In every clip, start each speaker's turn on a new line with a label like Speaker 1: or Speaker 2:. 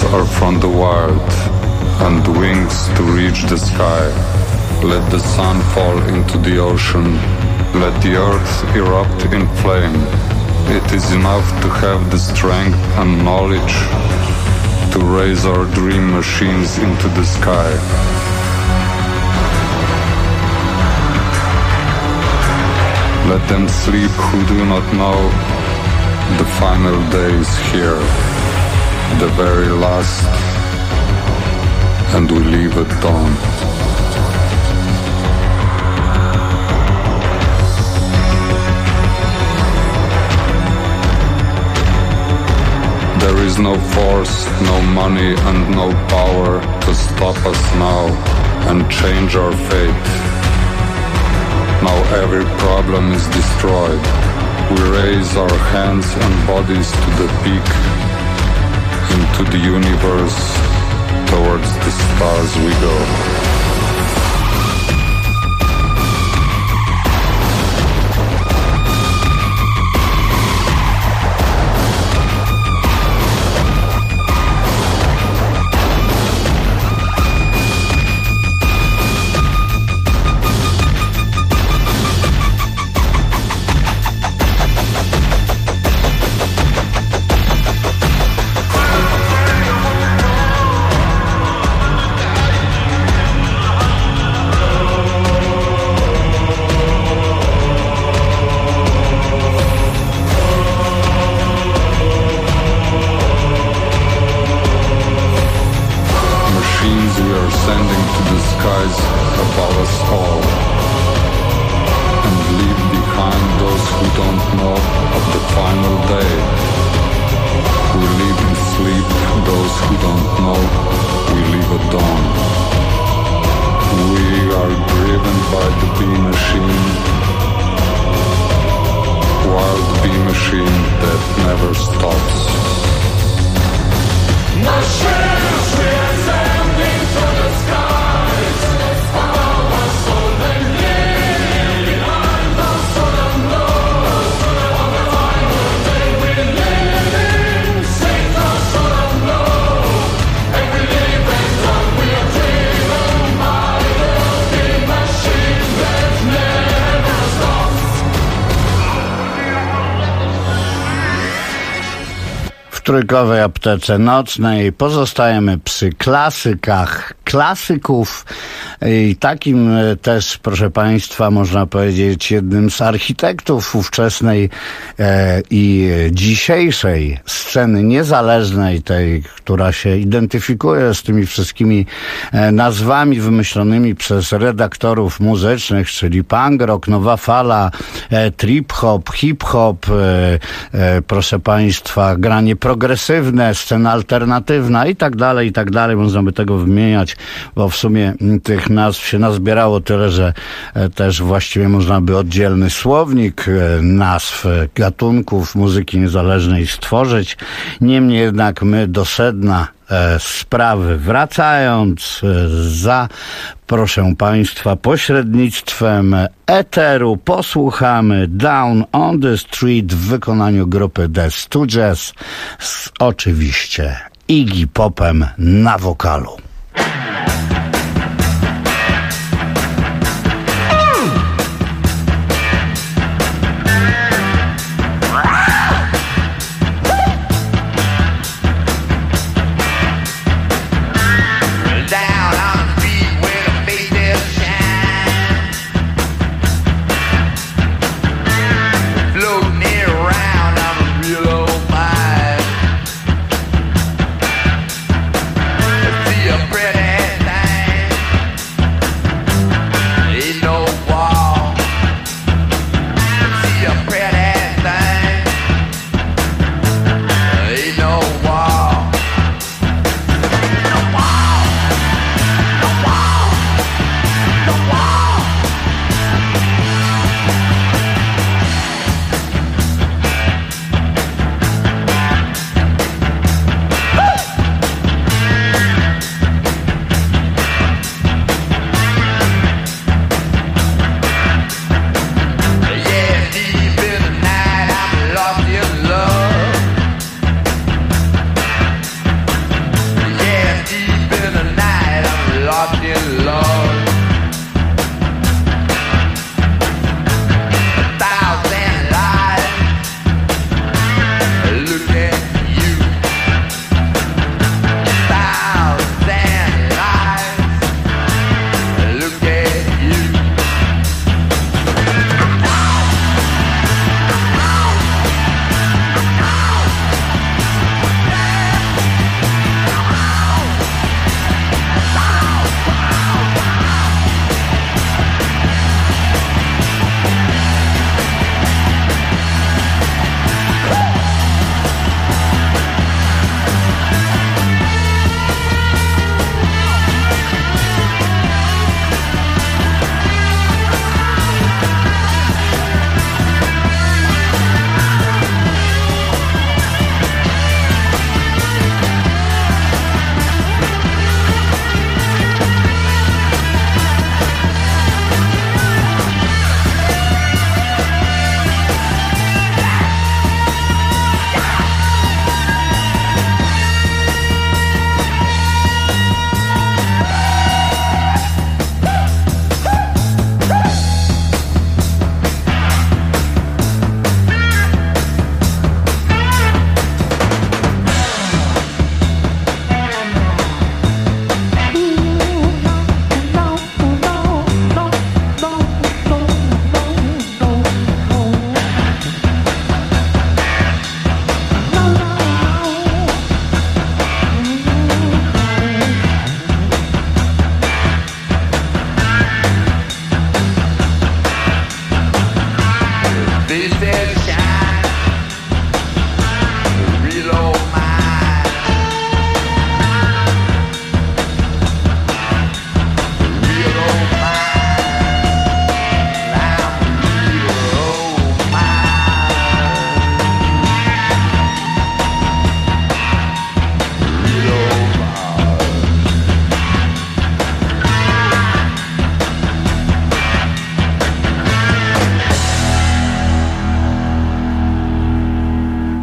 Speaker 1: are from the wild, and wings to reach the sky. Let the sun fall into the ocean, let the earth erupt in flame. It is enough to have the strength and knowledge to raise our dream machines into the sky. Let them sleep who do not know the final days here, the very last, and we leave at dawn. There is no force, no money and no power to stop us now and change our fate. Now every problem is destroyed. We raise our hands and bodies to the peak, into the universe, towards the stars we go.
Speaker 2: W trójkowej aptece nocnej pozostajemy przy klasykach klasyków i takim też, proszę Państwa, można powiedzieć, jednym z architektów ówczesnej i dzisiejszej sceny niezależnej, tej, która się identyfikuje z tymi wszystkimi nazwami wymyślonymi przez redaktorów muzycznych, czyli punk rock, nowa fala, trip hop, hip hop, proszę Państwa, granie progresywne, scena alternatywna i tak dalej, można by tego wymieniać, bo w sumie tych nazw się nazbierało tyle, że też właściwie można by oddzielny słownik nazw gatunków muzyki niezależnej stworzyć. Niemniej jednak my do sedna sprawy wracając, za, proszę Państwa, pośrednictwem eteru posłuchamy Down on the Street w wykonaniu grupy The Stooges z oczywiście Iggy Popem na wokalu.
Speaker 3: See a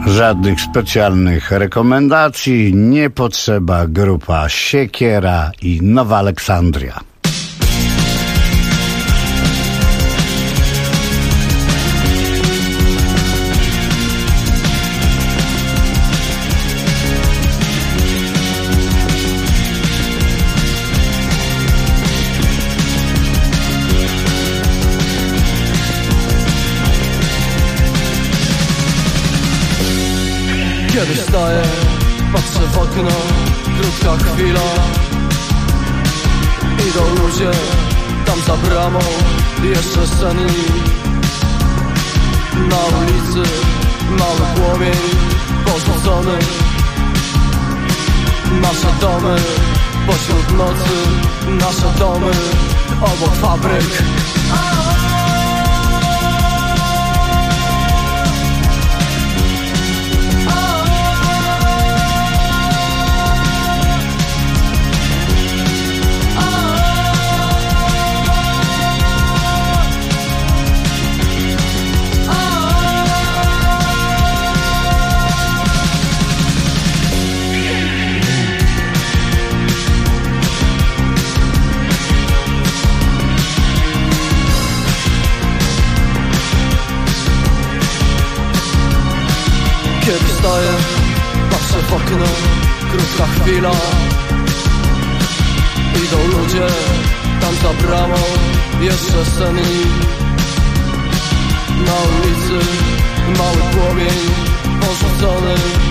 Speaker 2: Żadnych specjalnych rekomendacji, nie potrzeba. Grupa Siekiera i Nowa Aleksandria.
Speaker 3: Kiedy wstaję, patrzę w okno, krótka chwila. Idą ludzie, tam za bramą, jeszcze senni. Na ulicy mały płomień porzucony. Nasze domy pośród nocy, nasze domy obok fabryk. Kiedy wstaję, patrzę w okno, krótka chwila. Idą ludzie, tam za bramą, jeszcze senni. Na ulicy mały płomień porzucony.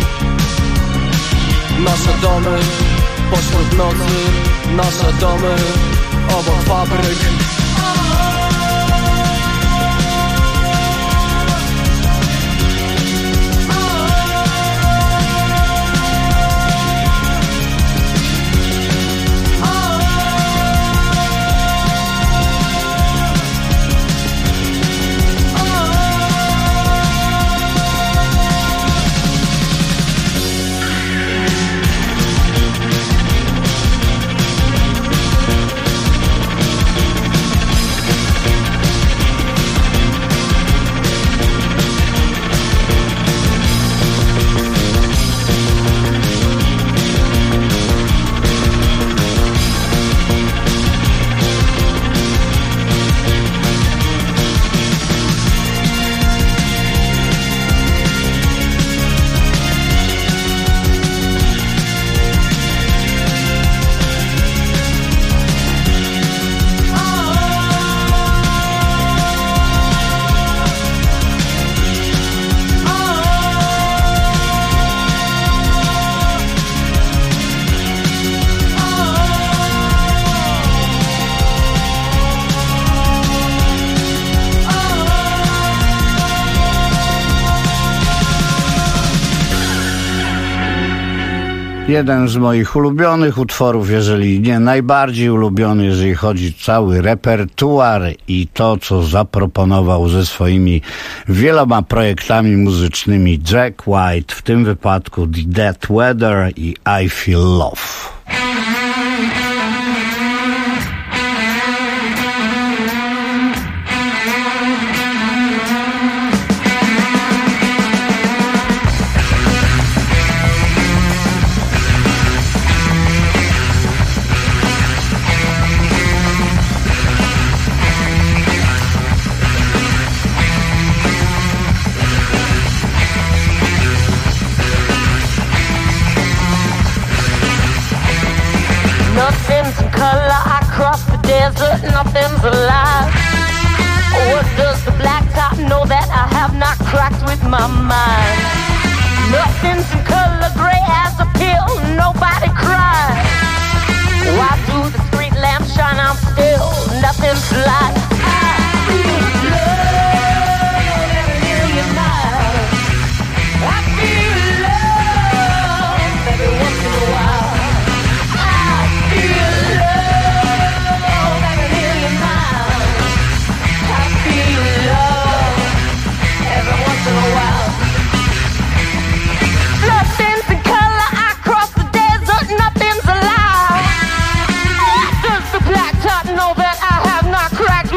Speaker 3: Nasze domy pośród nocy, nasze domy obok fabryk.
Speaker 2: Jeden z moich ulubionych utworów, jeżeli nie najbardziej ulubiony, jeżeli chodzi cały repertuar i to, co zaproponował ze swoimi wieloma projektami muzycznymi Jack White, w tym wypadku The Dead Weather i I Feel Love.
Speaker 4: Nothing's alive. What does the blacktop know that I have not cracked with my mind? Nothing's in color gray as a pill, nobody cries. Why do the street lamps shine? I'm still nothing's alive. I feel love every million miles. I feel love every once in a while. I feel love every million miles. I feel love every once in a while. Nothing's in color, I cross the desert, nothing's alive. Does the blacktop know that I have not cracked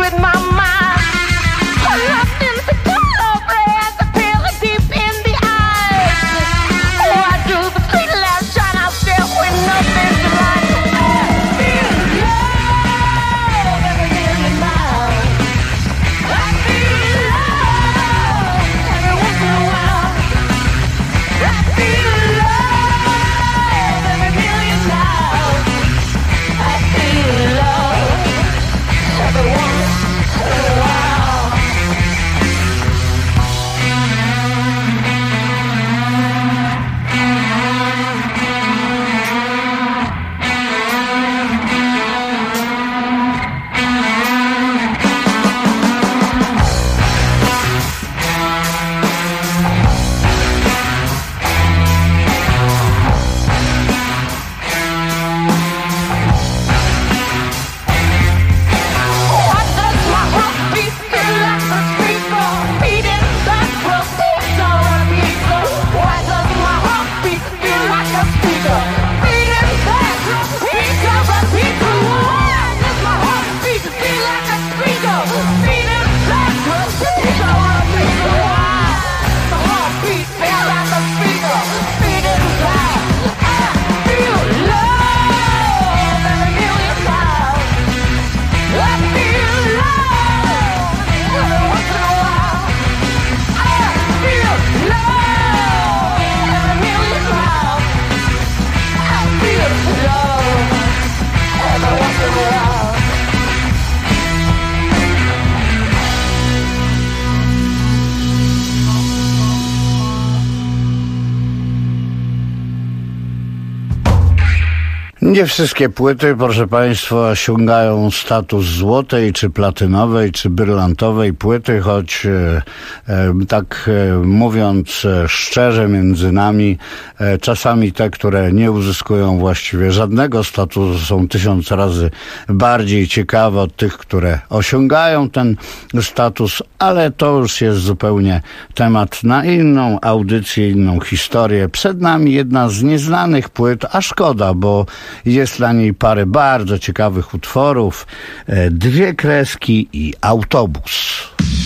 Speaker 2: Nie wszystkie płyty, proszę Państwa, osiągają status złotej, czy platynowej, czy brylantowej płyty, choć tak mówiąc szczerze między nami, czasami te, które nie uzyskują właściwie żadnego statusu, są 1000 razy bardziej ciekawe od tych, które osiągają ten status, ale to już jest zupełnie temat na inną audycję, inną historię. Przed nami jedna z nieznanych płyt, a szkoda, bo jest na niej parę bardzo ciekawych utworów, 2 kreski i autobus.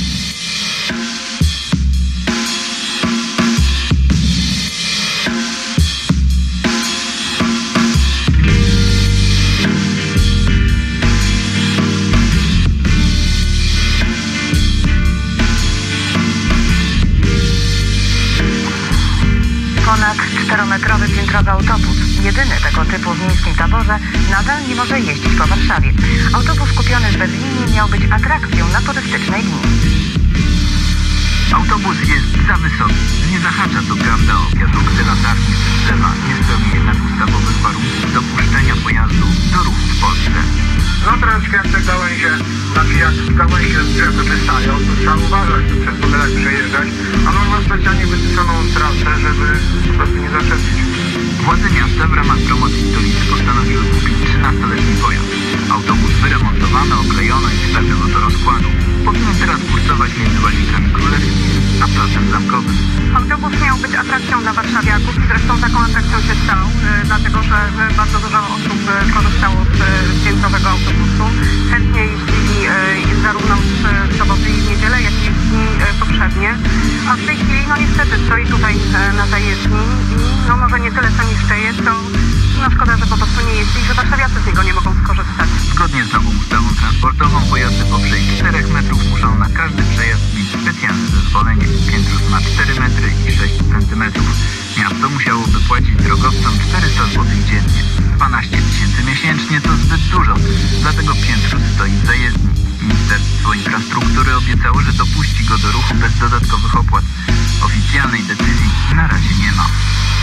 Speaker 5: Ponad 4-metrowy piętrowy autobus, jedyny tego typu w Miejskim Taborze, nadal nie może jeździć po Warszawie. Autobus kupiony z Berlinu miał być atrakcją na turystycznej linii.
Speaker 6: Autobus jest za wysoki. Nie zahacza co prawda o wiadukty, latarnie czy drzewa, nie spełnia jednak ustawowych warunków dopuszczenia pojazdu do ruchu w Polsce.
Speaker 7: No troszkę jak te gałęzie, znaczy jak gałęzie z drzew wystają, to trzeba uważać, to przez tunelek przejeżdżać, a no ma specjalnie wytyczoną trasę, żeby po prostu nie zaczepić.
Speaker 6: Władze miasta w ramach promocji stolicy postanowiły kupić 13-letni pojazd. Autobus wyremontowany, oklejony i wstawiono do rozkładu. Powinien teraz kursować między Łazinkami Królewskimi a Placem Zamkowym.
Speaker 5: Autobus miał być atrakcją dla warszawiaków i zresztą taką atrakcją się stał, dlatego że bardzo dużo osób korzystało z piętrowego autobusu. Chętnie jeździli zarówno w soboty i w niedzielę, jak i w dni poprzednie. A w tej chwili no niestety stoi tutaj na zajezdni i no może nie tyle co niszczeje, to no szkoda, że po prostu nie jeździ i że warszawiacy z niego nie mogą skorzystać.
Speaker 6: Zgodnie z nową ustawą transportową pojazdy powyżej 4 metrów muszą na każdy przejazd mieć specjalne zezwolenie. Piętrus ma 4 metry i 6 centymetrów. Miasto musiałoby płacić drogowcom 400 zł dziennie. 12 000 miesięcznie to zbyt dużo, dlatego Piętrus stoi w zajezdni. Ministerstwo Infrastruktury obiecało, że dopuści go do ruchu bez dodatkowych opłat. Oficjalnej decyzji na razie nie ma.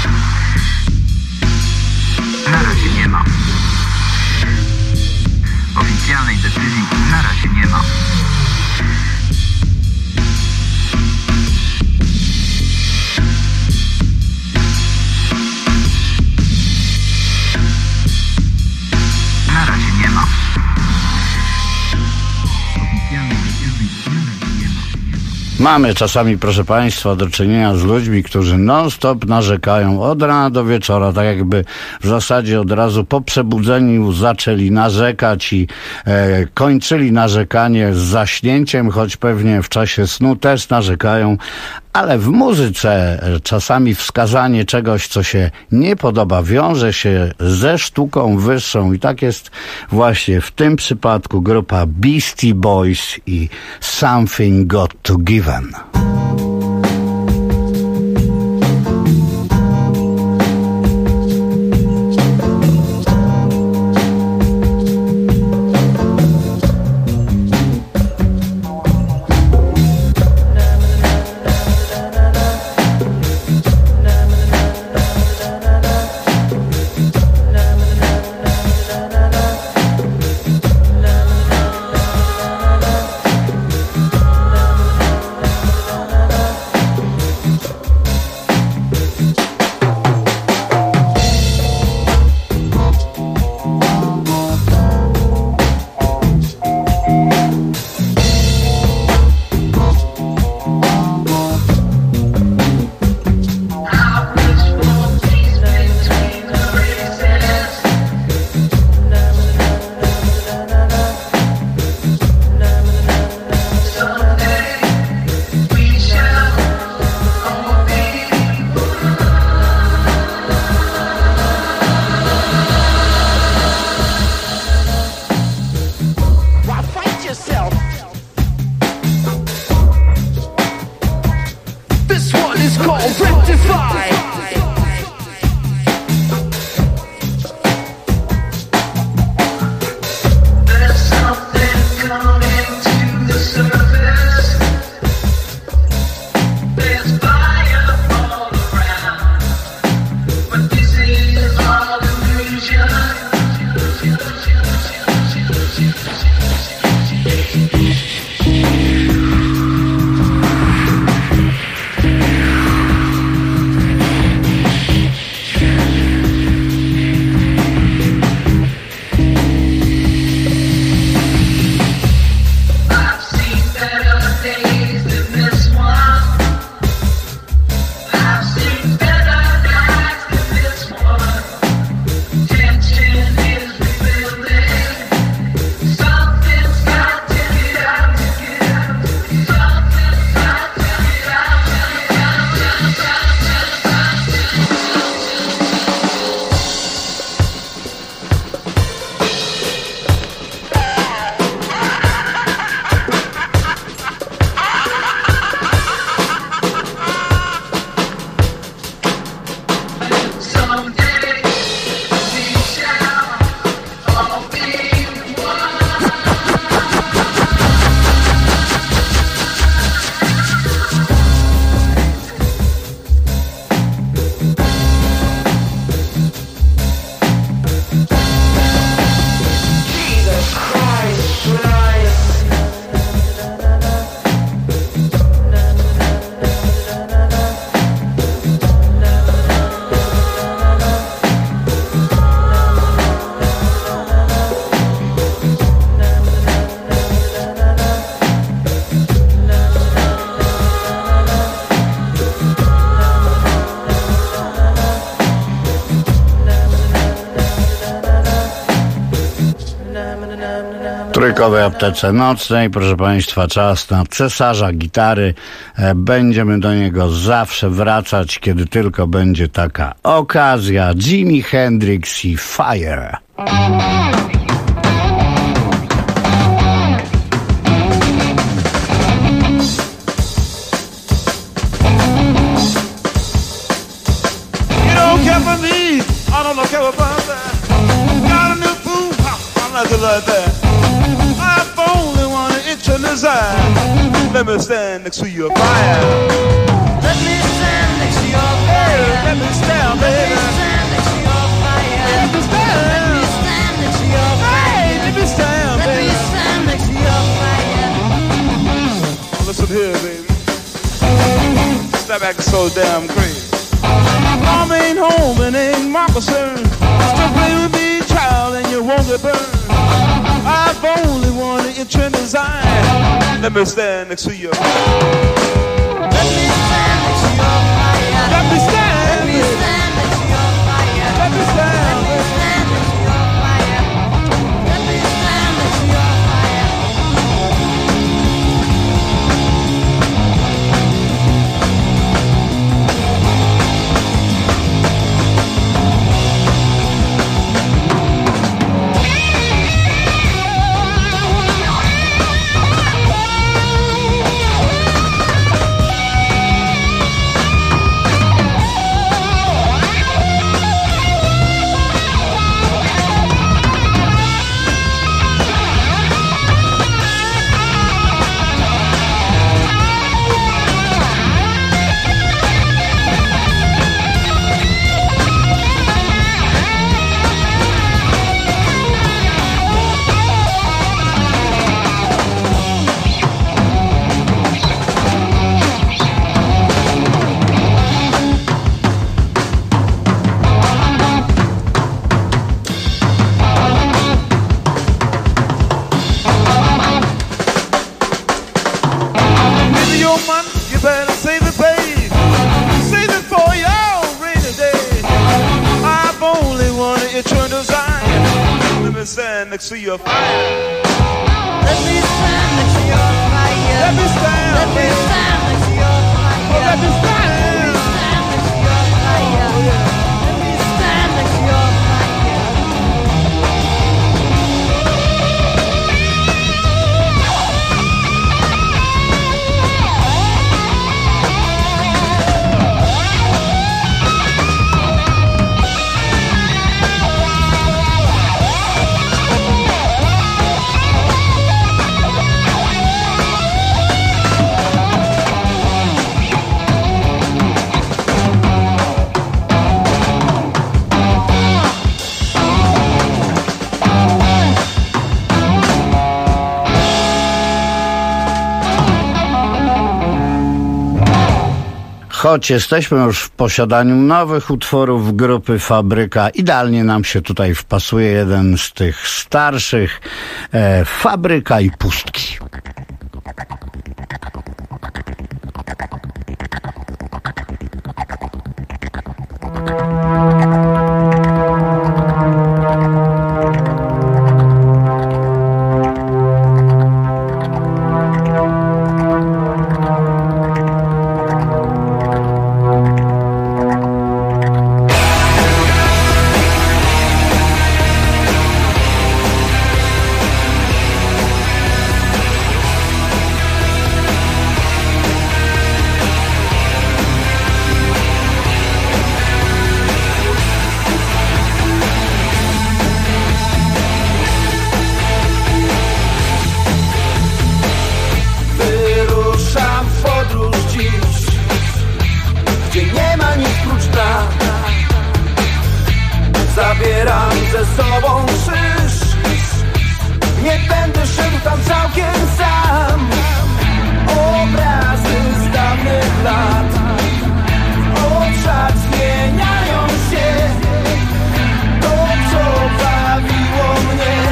Speaker 6: Oficjalnej decyzji na razie nie ma.
Speaker 2: Mamy czasami, proszę Państwa, do czynienia z ludźmi, którzy non-stop narzekają od rana do wieczora, tak jakby w zasadzie od razu po przebudzeniu zaczęli narzekać i kończyli narzekanie z zaśnięciem, choć pewnie w czasie snu też narzekają, ale w muzyce czasami wskazanie czegoś, co się nie podoba, wiąże się ze sztuką wyższą i tak jest właśnie w tym przypadku grupa Beastie Boys i Something Got to Given.
Speaker 8: But this is all illusion.
Speaker 2: Trójkowej aptece nocnej, proszę Państwa, czas na cesarza gitary. Będziemy do niego zawsze wracać, kiedy tylko będzie taka okazja. Jimi Hendrix i Fire.
Speaker 8: I don't care about that. Got a new food, I like it like that. I've only one itch in his eye. Let me stand next to your fire.
Speaker 3: Let me stand next to your fire.
Speaker 8: Let me stand, baby.
Speaker 3: Let me stand next to your fire.
Speaker 8: Let me stand.
Speaker 3: Let me stand next to your fire.
Speaker 8: Hey, let me stand,
Speaker 3: Let
Speaker 8: baby.
Speaker 3: me stand next to your fire.
Speaker 8: Oh, listen here, baby. Stop acting so damn crazy. Mom ain't home and ain't my concern. Still play with me, child, and you won't get burned. I've only one itch in his eye. Let me stand next to you.
Speaker 3: Let me stand next to your fire.
Speaker 8: Let me stand.
Speaker 3: Let me stand next to your fire.
Speaker 8: Let me stand.
Speaker 3: Let me stand next to your fire. Let me stand next to your fire.
Speaker 8: Next to your fire.
Speaker 3: Let me stand next to your fire.
Speaker 8: Let me stand.
Speaker 3: Let me stand next to your fire.
Speaker 8: Oh, let me stand.
Speaker 3: Let me stand next to your fire.
Speaker 8: Oh, yeah.
Speaker 3: Let me stand next to your
Speaker 2: Choć jesteśmy już w posiadaniu nowych utworów grupy Fabryka, idealnie nam się tutaj wpasuje jeden z tych starszych, Fabryka i Pustki.
Speaker 9: Zabieram ze sobą krzyż. Nie będę szedł tam całkiem sam. Obrazy z dawnych lat w oczach zmieniają się. To, co bawiło mnie,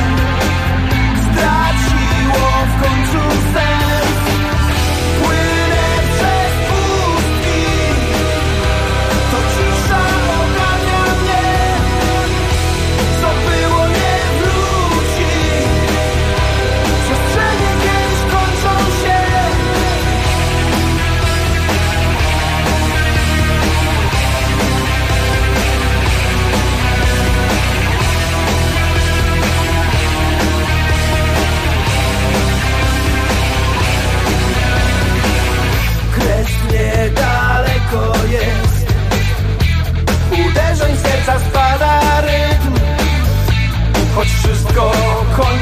Speaker 9: straciło w końcu sens. Płynę przez pustki, to cisza ogarnia mnie. Co było, nie wróci.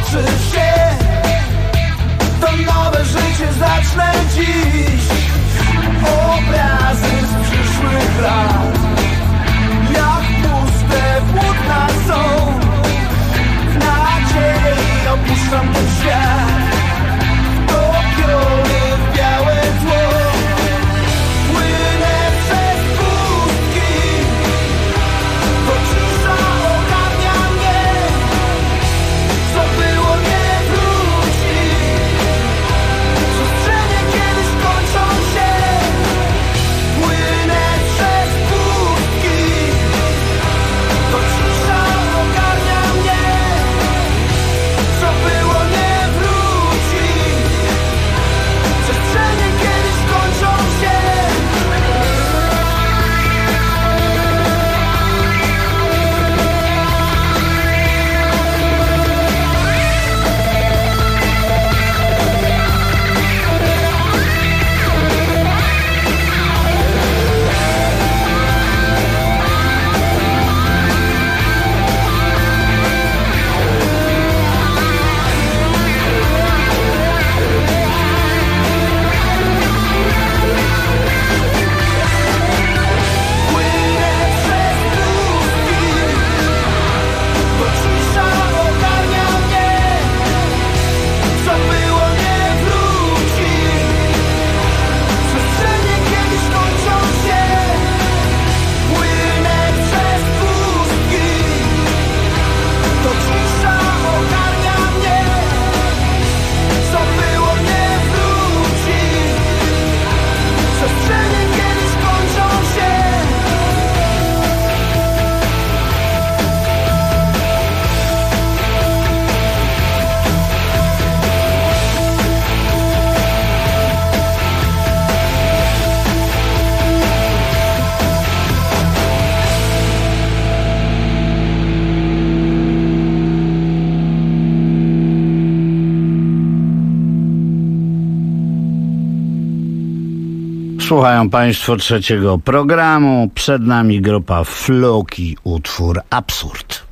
Speaker 9: skończy się, to nowe życie zacznę dziś. Obrazy z przyszłych lat, jak puste płótna są. W nadziei opuszczam ten świat, topiony w białe tło. Płynę przez pustki, to cisza ogarnia mnie. Co było nie wróci, przestrzenie kiedyś kończą się. Płynę przez pustki, to cisza ogarnia mnie. Co było nie wróci, przestrzenie kiedyś kończą się.
Speaker 2: Słuchają Państwo trzeciego programu. Przed nami grupa Floki, utwór Absurd.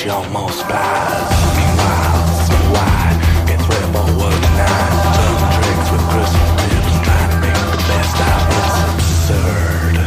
Speaker 10: she almost flies. Meanwhile, Snow White gets ready for work tonight. Juggling tricks with crystal tips, trying to make the best out of this absurd.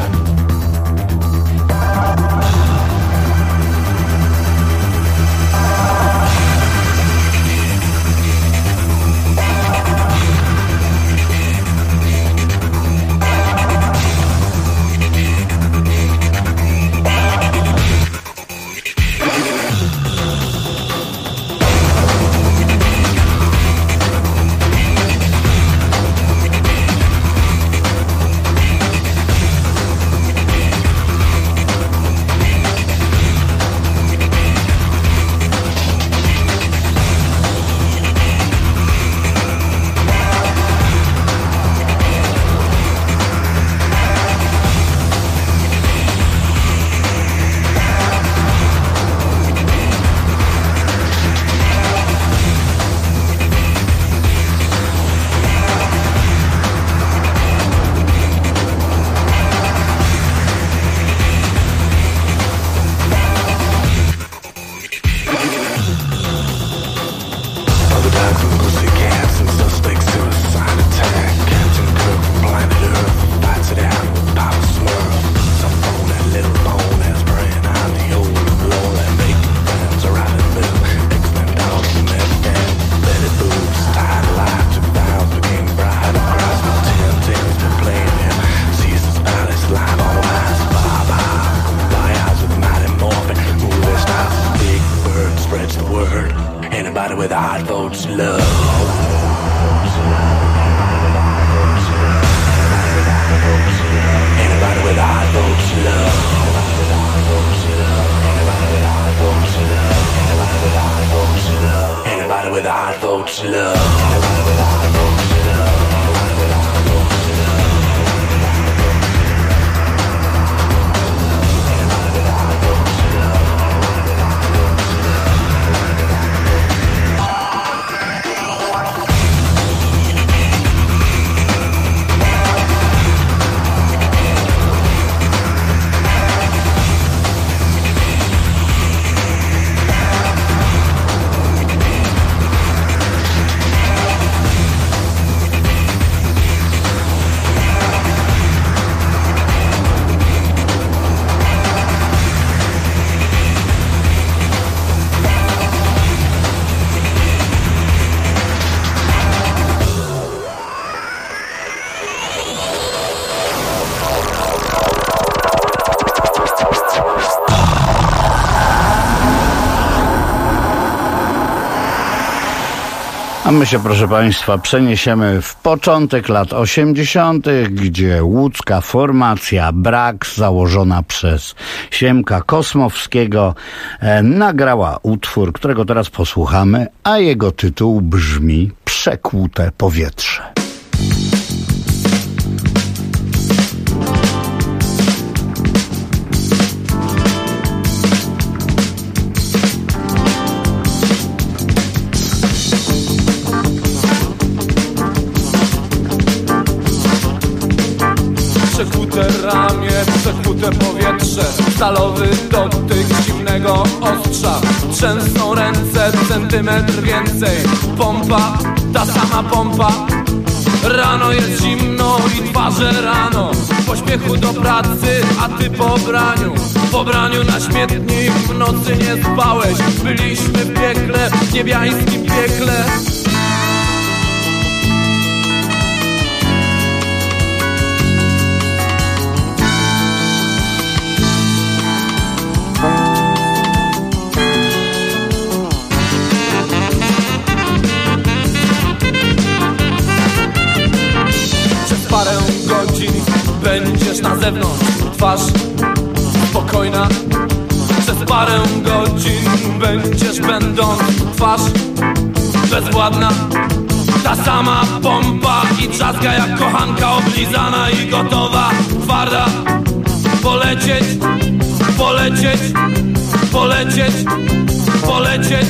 Speaker 2: A my się, proszę Państwa, przeniesiemy w początek lat 80., gdzie łódzka formacja Brak, założona przez Siemka Kosmowskiego, nagrała utwór, którego teraz posłuchamy, a jego tytuł brzmi Przekłute powietrze.
Speaker 3: Przekłute ramię, przekłute powietrze, stalowy dotyk zimnego ostrza. Trzęsą ręce, centymetr więcej. Pompa, ta sama pompa. Rano jest zimno i twarze rano. W pośpiechu do pracy, a ty po braniu na śmietnik. W nocy nie spałeś, byliśmy w piekle, w niebiańskim piekle. Parę godzin będziesz na zewnątrz, twarz spokojna. Przez parę godzin będziesz będąc, twarz bezwładna. Ta sama pompa i trzaska jak kochanka oblizana i gotowa, twarda. Polecieć, polecieć, polecieć, polecieć.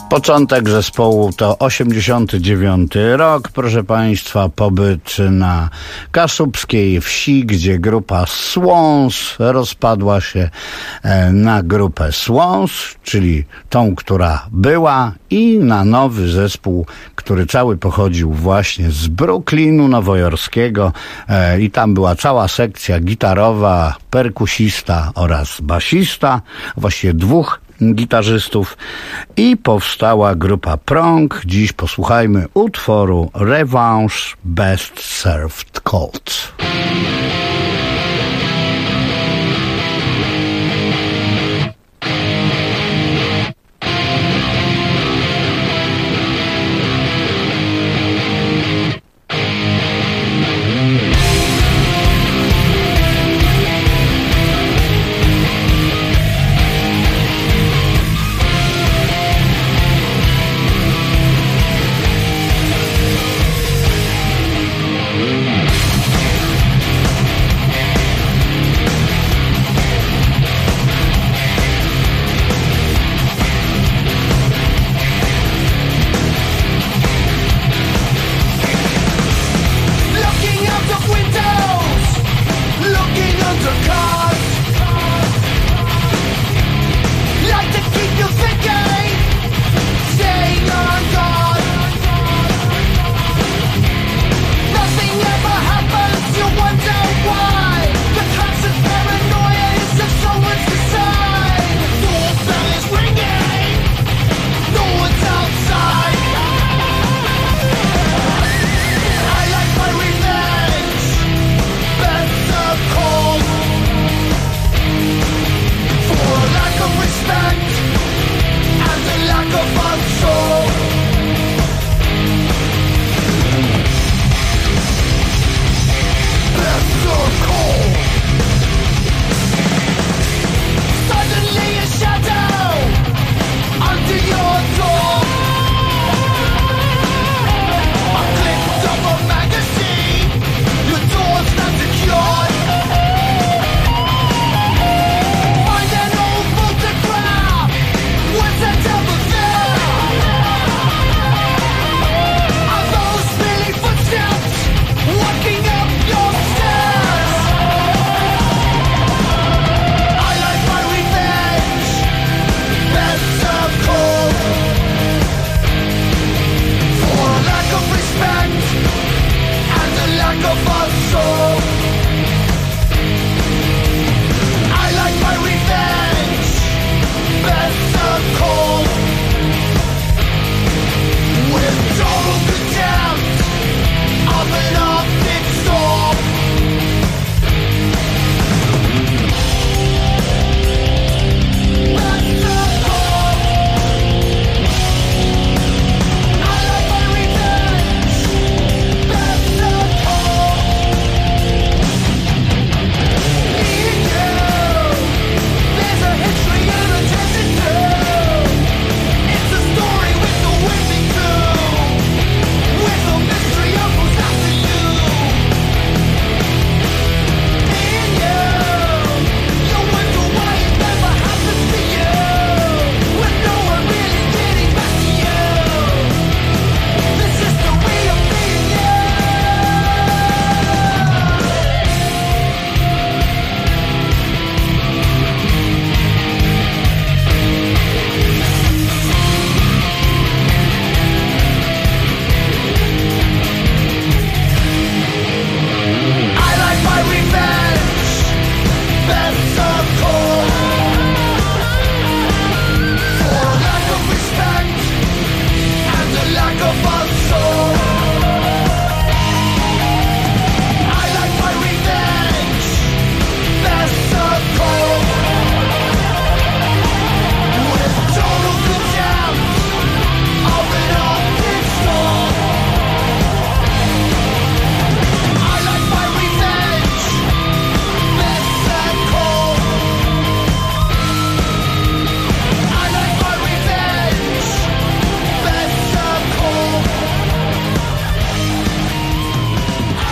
Speaker 2: Początek zespołu to 89 rok, proszę Państwa, pobyt na kaszubskiej wsi, gdzie grupa Swans rozpadła się na grupę Swans, czyli tą, która była, i na nowy zespół, który cały pochodził właśnie z Brooklynu nowojorskiego i tam była cała sekcja gitarowa, perkusista oraz basista, właściwie dwóch gitarzystów, i powstała grupa Prong. Dziś posłuchajmy utworu Revanche Best Served Cold.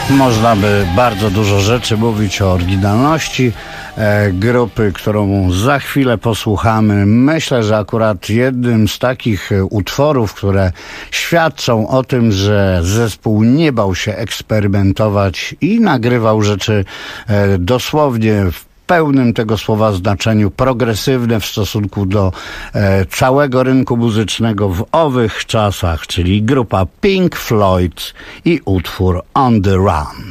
Speaker 2: Można by bardzo dużo rzeczy mówić o oryginalności grupy, którą za chwilę posłuchamy. Myślę, że akurat jednym z takich utworów, które świadczą o tym, że zespół nie bał się eksperymentować i nagrywał rzeczy dosłownie w pełnym tego słowa znaczeniu progresywne w stosunku do całego rynku muzycznego w owych czasach, czyli grupa Pink Floyd i utwór On the Run.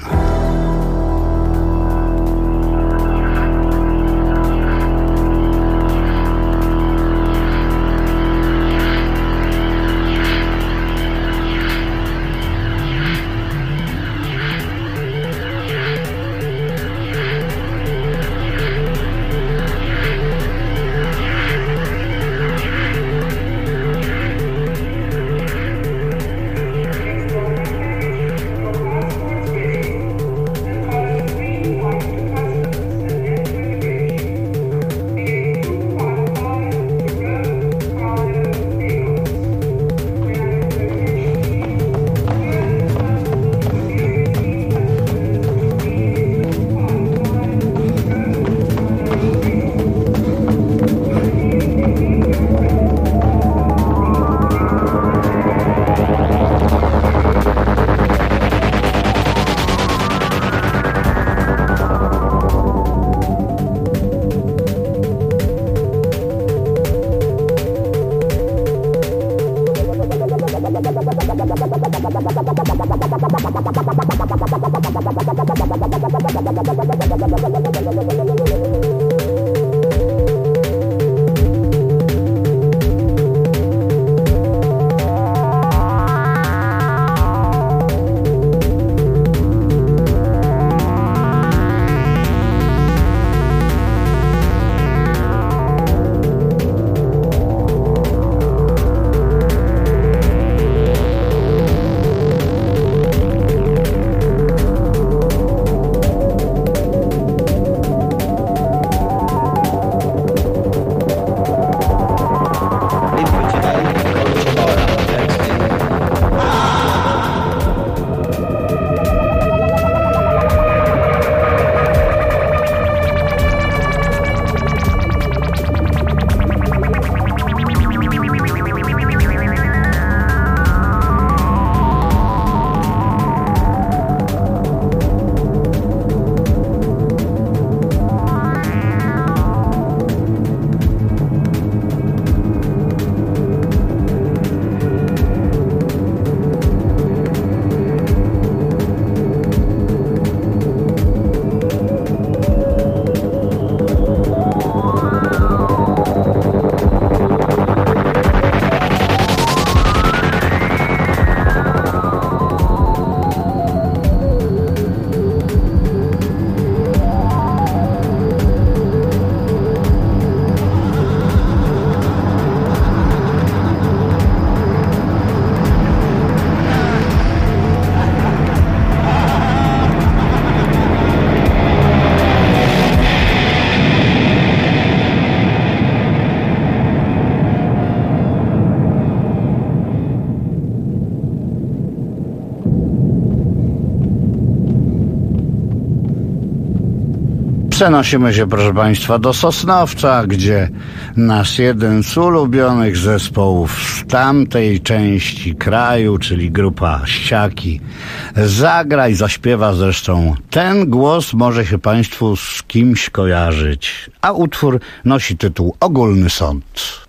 Speaker 2: Przenosimy się, proszę Państwa, do Sosnowca, gdzie nasz jeden z ulubionych zespołów z tamtej części kraju, czyli grupa Ściaki, zagra i zaśpiewa. Zresztą ten głos może się Państwu z kimś kojarzyć, a utwór nosi tytuł Ogólny Sąd.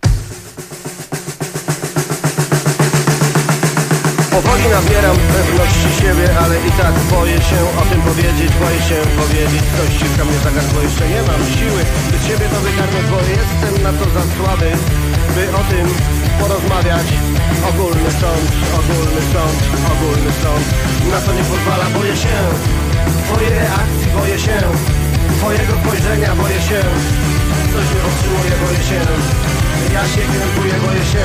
Speaker 11: Powoli nabieram pewności siebie, ale i tak boję się o tym powiedzieć, coś ściska mnie za gardło, jeszcze nie mam siły, by ciebie to wygarnąć, bo jestem na to za słaby, by o tym porozmawiać. Ogólny sąd, na to nie pozwala, boję się twojej reakcji, boję się twojego spojrzenia, boję się, coś mnie powstrzymuje, boję się, ja się krępuję, boję się.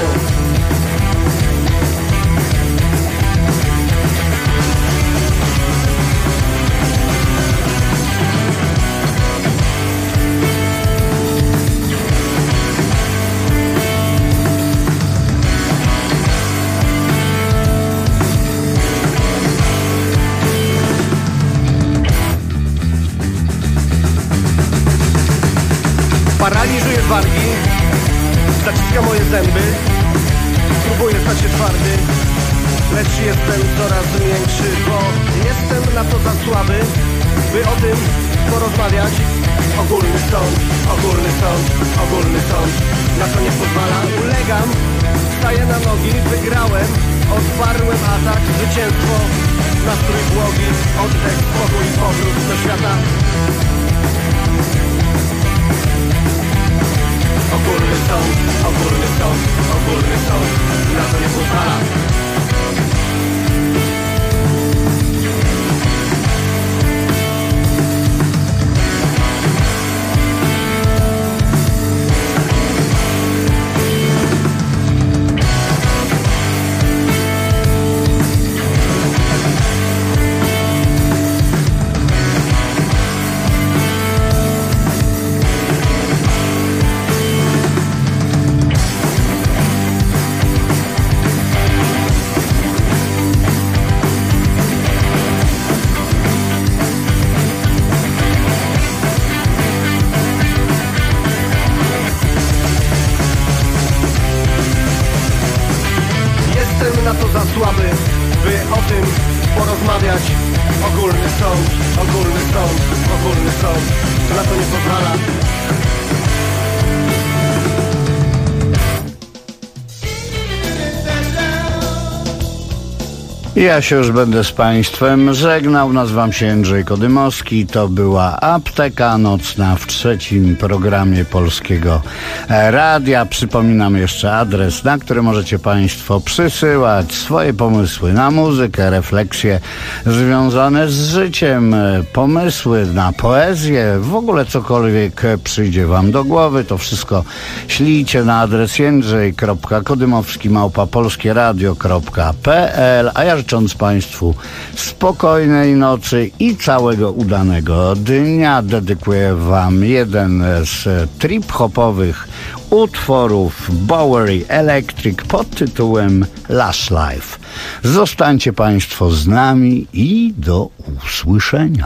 Speaker 11: Paraliżuje wargi, zaciska moje zęby. Próbuję stać się twardy, lecz jestem coraz miększy, bo jestem na to za słaby, by o tym porozmawiać. Ogólny sąd, ogólny sąd, ogólny sąd na to nie pozwala. Ulegam, staję na nogi, wygrałem, odparłem atak, zwycięstwo, nastrój błogi, oddech, spokój, powrót do świata. Ogólny sąd, ogólny sąd, ogólny sąd na to nie pozwala. Słaby, by o tym porozmawiać. Ogólny sąd, ogólny sąd, ogólny sąd na to nie pozwala.
Speaker 2: Ja się już będę z Państwem żegnał. Nazywam się Jędrzej Kodymowski. To była Apteka Nocna w trzecim programie Polskiego Radia. Przypominam jeszcze adres, na który możecie Państwo przysyłać swoje pomysły na muzykę, refleksje związane z życiem, pomysły na poezję, w ogóle cokolwiek przyjdzie Wam do głowy. To wszystko ślijcie na adres jędrzej.kodymowski@polskieradio.pl. A ja życząc Państwu spokojnej nocy i całego udanego dnia, dedykuję Wam jeden z trip-hopowych utworów Bowery Electric pod tytułem Lush Life. Zostańcie Państwo z nami i do usłyszenia.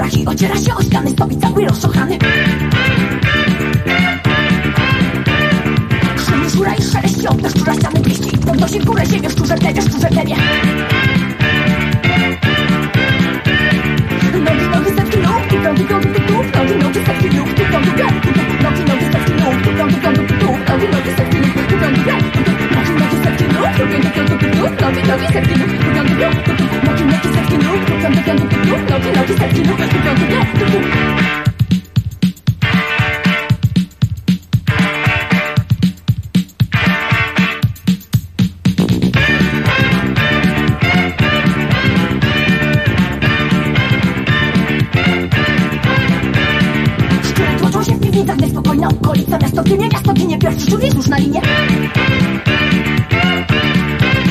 Speaker 12: murach i ociera się o ściany, stopy cały rozczochrany. Szumi szura i szelest jąb, szczura ściany pieści i podnosi w górę ziemię, szczurze plebie, szczurze plebie. Nogi, nogi, setki nóg, tu piąty, piąty, tutów, nogi, nogi, setki nóg, tu piąty, piąty, tutów, nogi, nogi, setki nóg, tu piąty, piąty, tutów, nogi, nogi, setki nóg, tu piąty, piąty, tutów, nogi, nogi, setki nóg, tu piąty, piąty, tutów, nogi, nogi, setki nóg, tu piąty, piąty, tutów, nogi, nogi, setki nóg, tu piąty, piąty, tutów, nogi, nogi, setki nóg, tu piąty, piąty, tutów. Niespokojna okolica, miasto ginie, pierwszy człowiek już na linie.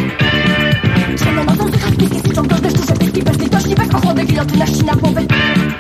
Speaker 12: Ciemno nocą słychać piski, syczą do deszczu, że pyski bez litości, bez ochłody, gilotyna ścina głowy.